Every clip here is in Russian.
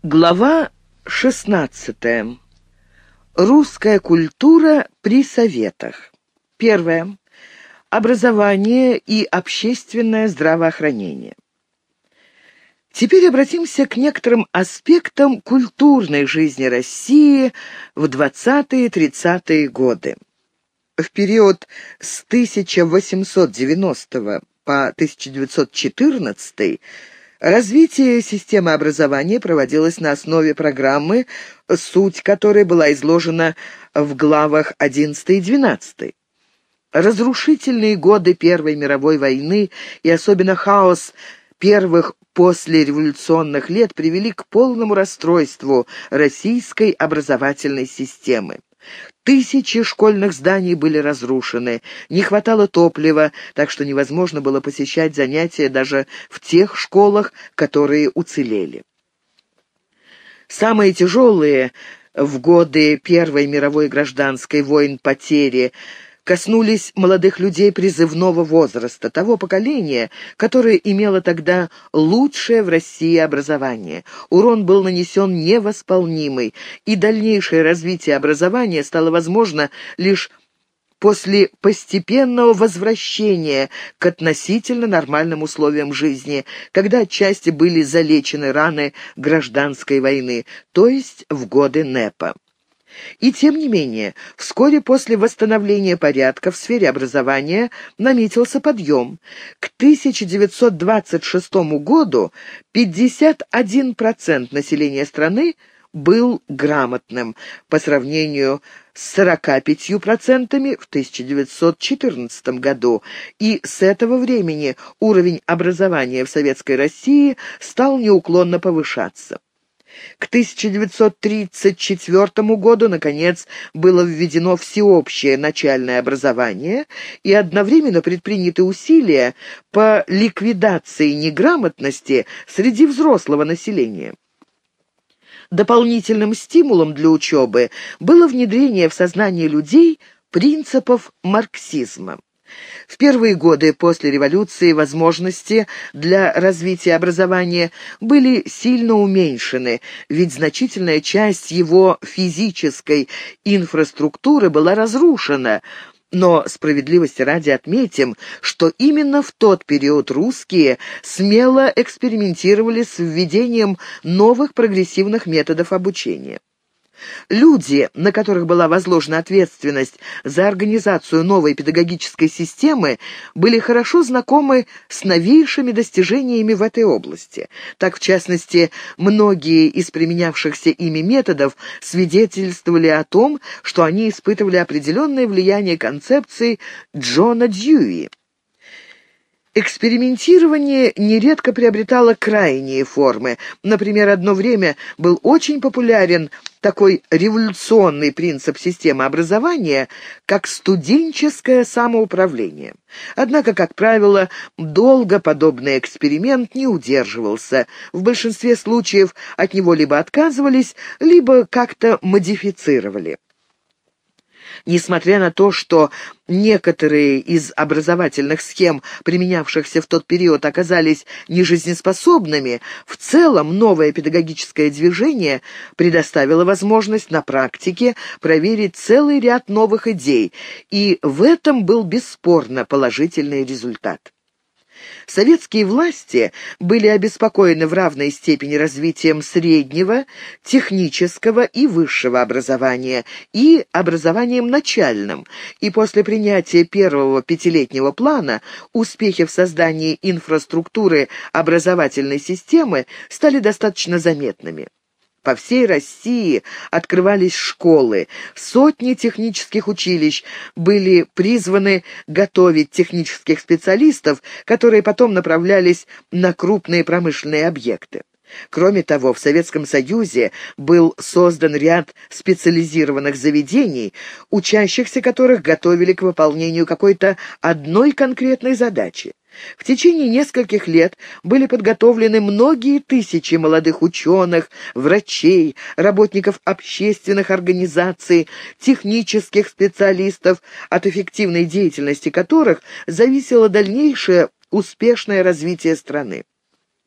Глава 16. Русская культура при советах. Первое. Образование и общественное здравоохранение. Теперь обратимся к некоторым аспектам культурной жизни России в 20-30-е годы. В период с 1890 по 1914 развитие системы образования проводилось на основе программы, суть которой была изложена в главах 11 и 12. Разрушительные годы Первой мировой войны и особенно хаос первых послереволюционных лет привели к полному расстройству российской образовательной системы. Тысячи школьных зданий были разрушены, не хватало топлива, так что невозможно было посещать занятия даже в тех школах, которые уцелели. Самые тяжелые в годы Первой мировой гражданской войн потери коснулись молодых людей призывного возраста, того поколения, которое имело тогда лучшее в России образование. Урон был нанесен невосполнимый, и дальнейшее развитие образования стало возможно лишь после постепенного возвращения к относительно нормальным условиям жизни, когда отчасти были залечены раны гражданской войны, то есть в годы НЭПа. И тем не менее, вскоре после восстановления порядка в сфере образования наметился подъем. К 1926 году 51% населения страны был грамотным, по сравнению с 45% в 1914 году, и с этого времени уровень образования в Советской России стал неуклонно повышаться. К 1934 году, наконец, было введено всеобщее начальное образование, и одновременно предприняты усилия по ликвидации неграмотности среди взрослого населения. Дополнительным стимулом для учебы было внедрение в сознание людей принципов марксизма. В первые годы после революции возможности для развития образования были сильно уменьшены, ведь значительная часть его физической инфраструктуры была разрушена. Но справедливости ради отметим, что именно в тот период русские смело экспериментировали с введением новых прогрессивных методов обучения. Люди, на которых была возложена ответственность за организацию новой педагогической системы, были хорошо знакомы с новейшими достижениями в этой области. Так, в частности, многие из применявшихся ими методов свидетельствовали о том, что они испытывали определенное влияние концепций Джона Дьюи. Экспериментирование нередко приобретало крайние формы. Например, одно время был очень популярен такой революционный принцип системы образования, как студенческое самоуправление. Однако, как правило, долго подобный эксперимент не удерживался. В большинстве случаев от него либо отказывались, либо как-то модифицировали. Несмотря на то, что некоторые из образовательных схем, применявшихся в тот период, оказались нежизнеспособными, в целом новое педагогическое движение предоставило возможность на практике проверить целый ряд новых идей, и в этом был бесспорно положительный результат. Советские власти были обеспокоены в равной степени развитием среднего, технического и высшего образования и образованием начальным, и после принятия первого пятилетнего плана успехи в создании инфраструктуры образовательной системы стали достаточно заметными. По всей России открывались школы, сотни технических училищ были призваны готовить технических специалистов, которые потом направлялись на крупные промышленные объекты. Кроме того, в Советском Союзе был создан ряд специализированных заведений, учащихся которых готовили к выполнению какой-то одной конкретной задачи. В течение нескольких лет были подготовлены многие тысячи молодых ученых, врачей, работников общественных организаций, технических специалистов, от эффективной деятельности которых зависело дальнейшее успешное развитие страны.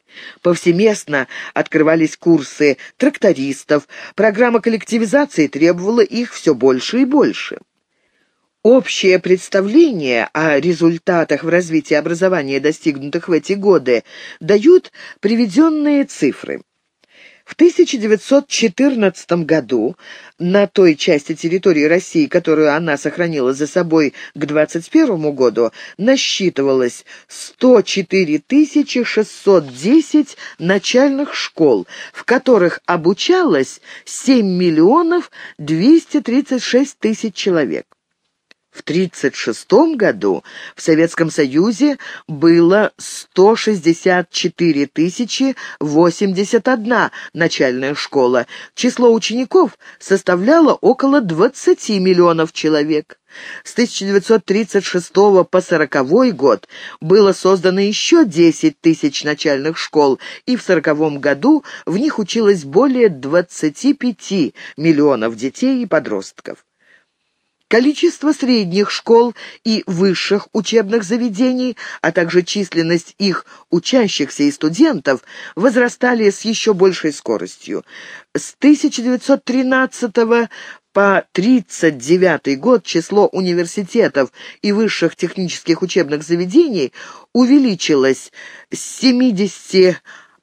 Повсеместно открывались курсы трактористов, программа коллективизации требовала их все больше и больше. Общее представление о результатах в развитии образования, достигнутых в эти годы, дают приведенные цифры. В 1914 году на той части территории России, которую она сохранила за собой к 1921 году, насчитывалось 104 610 начальных школ, в которых обучалось 7 миллионов 236 тысяч человек. В 1936 году в Советском Союзе было 164 081 начальная школа. Число учеников составляло около 20 миллионов человек. С 1936 по 1940 год было создано еще 10 тысяч начальных школ, и в 1940 году в них училось более 25 миллионов детей и подростков. Количество средних школ и высших учебных заведений, а также численность их учащихся и студентов возрастали с еще большей скоростью. С 1913 по 1939 год число университетов и высших технических учебных заведений увеличилось с 71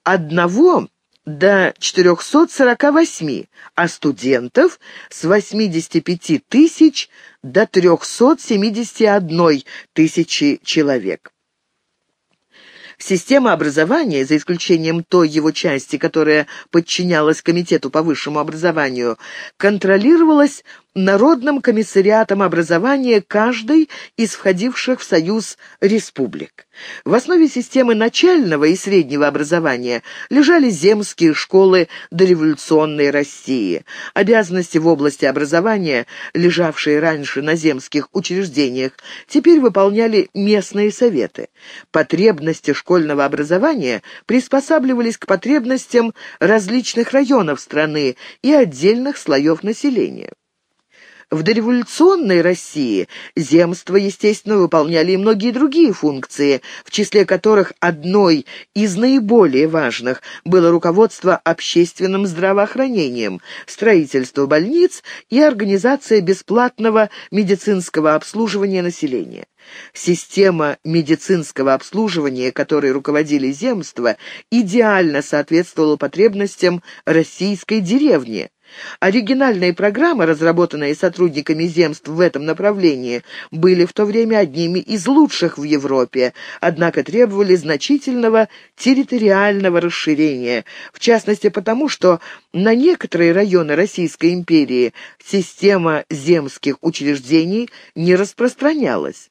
до 448, а студентов с 85 тысяч до 371 тысячи человек. Система образования, за исключением той его части, которая подчинялась Комитету по высшему образованию, контролировалась Народным комиссариатом образования каждой из входивших в Союз республик. В основе системы начального и среднего образования лежали земские школы дореволюционной России. Обязанности в области образования, лежавшие раньше на земских учреждениях, теперь выполняли местные советы. Потребности школьного образования приспосабливались к потребностям различных районов страны и отдельных слоев населения. В дореволюционной России земства, естественно, выполняли и многие другие функции, в числе которых одной из наиболее важных было руководство общественным здравоохранением, строительство больниц и организация бесплатного медицинского обслуживания населения. Система медицинского обслуживания, которой руководили земства, идеально соответствовала потребностям российской деревни. Оригинальные программы, разработанные сотрудниками земств в этом направлении, были в то время одними из лучших в Европе, однако требовали значительного территориального расширения, в частности потому, что на некоторые районы Российской империи система земских учреждений не распространялась.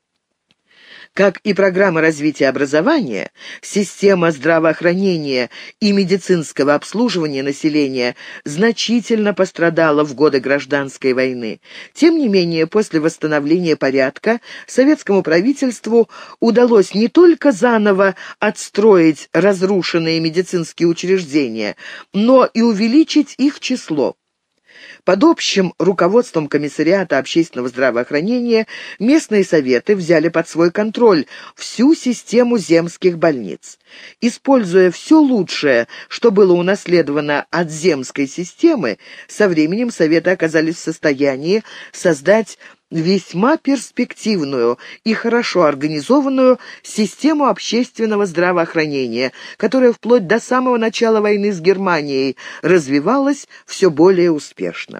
Как и программа развития образования, система здравоохранения и медицинского обслуживания населения значительно пострадала в годы Гражданской войны. Тем не менее, после восстановления порядка советскому правительству удалось не только заново отстроить разрушенные медицинские учреждения, но и увеличить их число. Под общим руководством Комиссариата общественного здравоохранения местные советы взяли под свой контроль всю систему земских больниц. Используя все лучшее, что было унаследовано от земской системы, со временем советы оказались в состоянии создать весьма перспективную и хорошо организованную систему общественного здравоохранения, которая вплоть до самого начала войны с Германией развивалась все более успешно.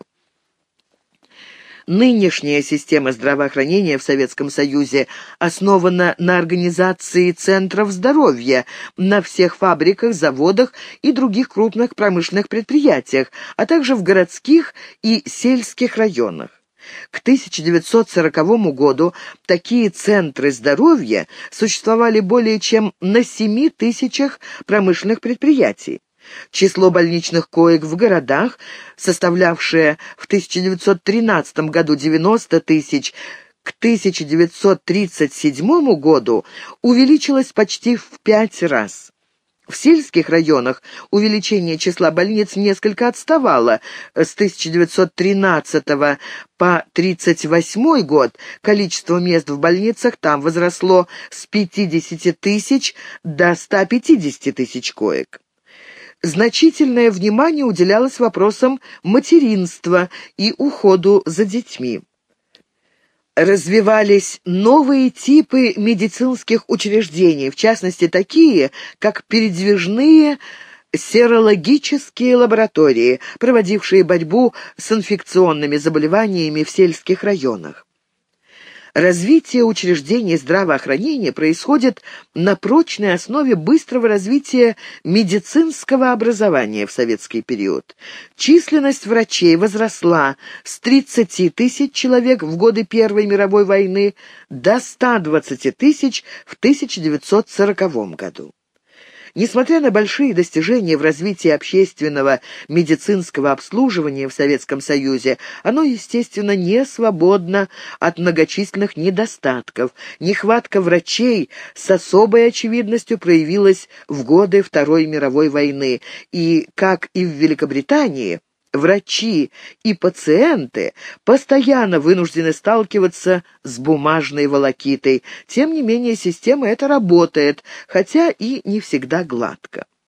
Нынешняя система здравоохранения в Советском Союзе основана на организации центров здоровья на всех фабриках, заводах и других крупных промышленных предприятиях, а также в городских и сельских районах. К 1940 году такие центры здоровья существовали более чем на 7 тысячах промышленных предприятий. Число больничных коек в городах, составлявшее в 1913 году 90 тысяч, к 1937 году увеличилось почти в 5 раз. В сельских районах увеличение числа больниц несколько отставало. С 1913 по 1938 год количество мест в больницах там возросло с 50 тысяч до 150 тысяч коек. Значительное внимание уделялось вопросам материнства и уходу за детьми. Развивались новые типы медицинских учреждений, в частности, такие, как передвижные серологические лаборатории, проводившие борьбу с инфекционными заболеваниями в сельских районах. Развитие учреждений здравоохранения происходит на прочной основе быстрого развития медицинского образования в советский период. Численность врачей возросла с 30 тысяч человек в годы Первой мировой войны до 120 тысяч в 1940 году. Несмотря на большие достижения в развитии общественного медицинского обслуживания в Советском Союзе, оно, естественно, не свободно от многочисленных недостатков. Нехватка врачей с особой очевидностью проявилась в годы Второй мировой войны, и, как и в Великобритании, врачи и пациенты постоянно вынуждены сталкиваться с бумажной волокитой. Тем не менее, система эта работает, хотя и не всегда гладко.